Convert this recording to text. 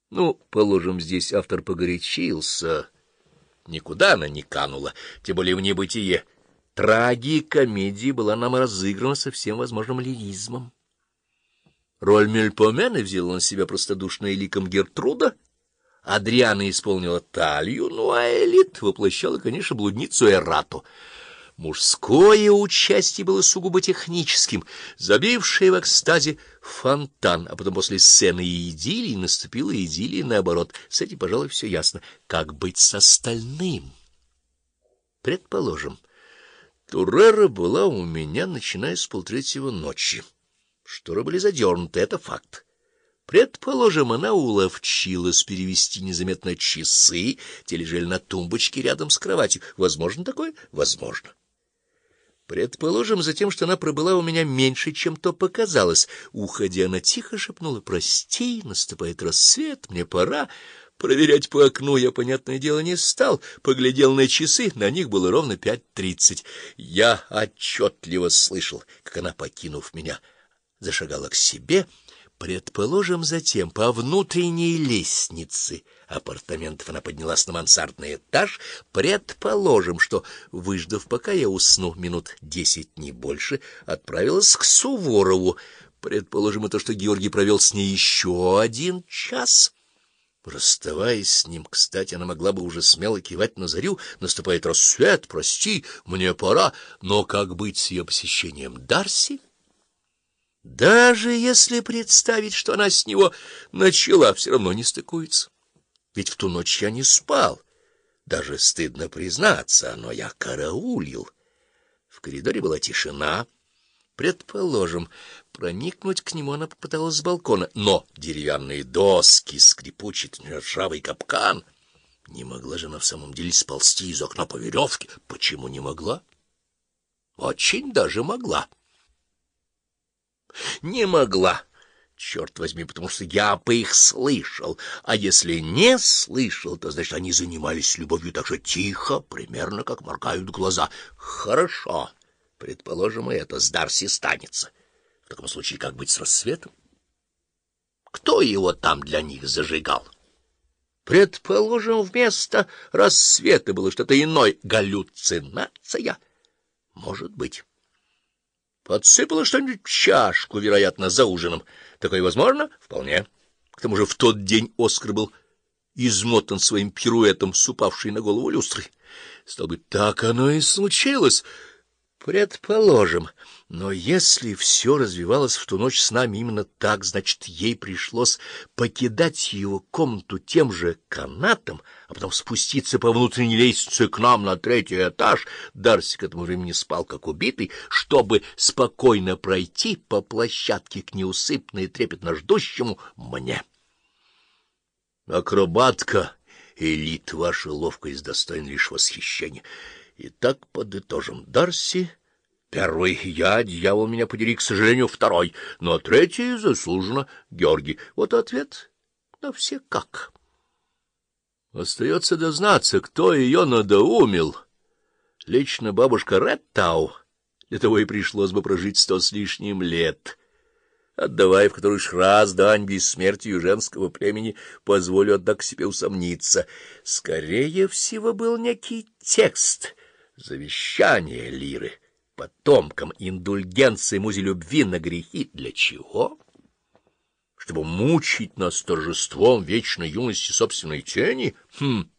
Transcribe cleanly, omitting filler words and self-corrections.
Ну, положим, здесь автор погорячился. Никуда она не канула, тем более в небытие. Трагикомедия была нам разыграна со всем возможным лиризмом. Роль Мельпомена взяла на себя простодушная ликом Гертруда, Адриана исполнила Талию, ну а Элит воплощала, конечно, блудницу Эрату. Мужское участие было сугубо техническим, забившее в экстазе фонтан, а потом после сцены и идиллии наступила идиллия наоборот. С этим, пожалуй, все ясно. Как быть с остальным? Предположим, Туррера была у меня, начиная с 2:30 ночи. Шторы были задернуты, это факт. Предположим, она уловчилась перевести незаметно часы, те лежали на тумбочке рядом с кроватью. Возможно такое? Возможно. Предположим затем, что она пробыла у меня меньше, чем то показалось. Уходя, она тихо шепнула: «Прости, наступает рассвет, мне пора». Проверять по окну я, понятное дело, не стал. Поглядел на часы, на них было ровно 5:30. Я отчетливо слышал, как она, покинув меня, зашагала к себе. Предположим затем, по внутренней лестнице апартаментов она поднялась на мансардный этаж. Предположим, что, выждав, пока я усну, минут 10, не больше, отправилась к Суворову. Предположим и то, что Георгий провел с ней еще 1 час. Расставаясь с ним, кстати, она могла бы уже смело кивать на зарю: «Наступает рассвет, прости, мне пора». Но как быть с ее посещением Дарси? Даже если представить, что она с него начала, все равно не стыкуется. Ведь в ту ночь я не спал. Даже стыдно признаться, но я караулил. В коридоре была тишина. Предположим, проникнуть к нему она попыталась с балкона, но деревянные доски, скрипучий ржавый капкан. Не могла же она в самом деле сползти из окна по веревке. Почему не могла? Очень даже могла. Не могла, черт возьми, потому что я бы их слышал, а если не слышал, то, значит, они занимались любовью так же тихо, примерно как моргают глаза. Хорошо, предположим, и это с Дарси станется. В таком случае, как быть с рассветом? Кто его там для них зажигал? Предположим, вместо рассвета было что-то иное. Галлюцинация? Может быть. Подсыпала что-нибудь в чашку, вероятно, за ужином. Такое возможно? Вполне. К тому же в тот день Оскар был измотан своим пируэтом с упавшей на голову люстрой. Стало быть, так оно и случилось. Предположим. Но если все развивалось в ту ночь с нами именно так, значит, ей пришлось покидать его комнату тем же канатом, а потом спуститься по внутренней лестнице к нам на 3-й этаж. Дарси к этому времени спал как убитый, чтобы спокойно пройти по площадке к неусыпно и трепетно ждущему мне. Акробатка, Элит, ваша ловкость достойна лишь восхищения. Итак, подытожим. Дарси первый, я, дьявол меня подери, к сожалению, второй, но третий заслуженно Георгий. Вот ответ на все как. Остается дознаться, кто ее надоумил. Лично бабушка Реттау. Для того и пришлось бы прожить 100 с лишним лет. Отдавая в который ж раз дань бессмертию женского племени, позволю, однако, себе усомниться. Скорее всего, был некий текст, завещание Лиры, потомкам, индульгенции музе любви на грехи. Для чего? Чтобы мучить нас торжеством вечной юности собственной тени?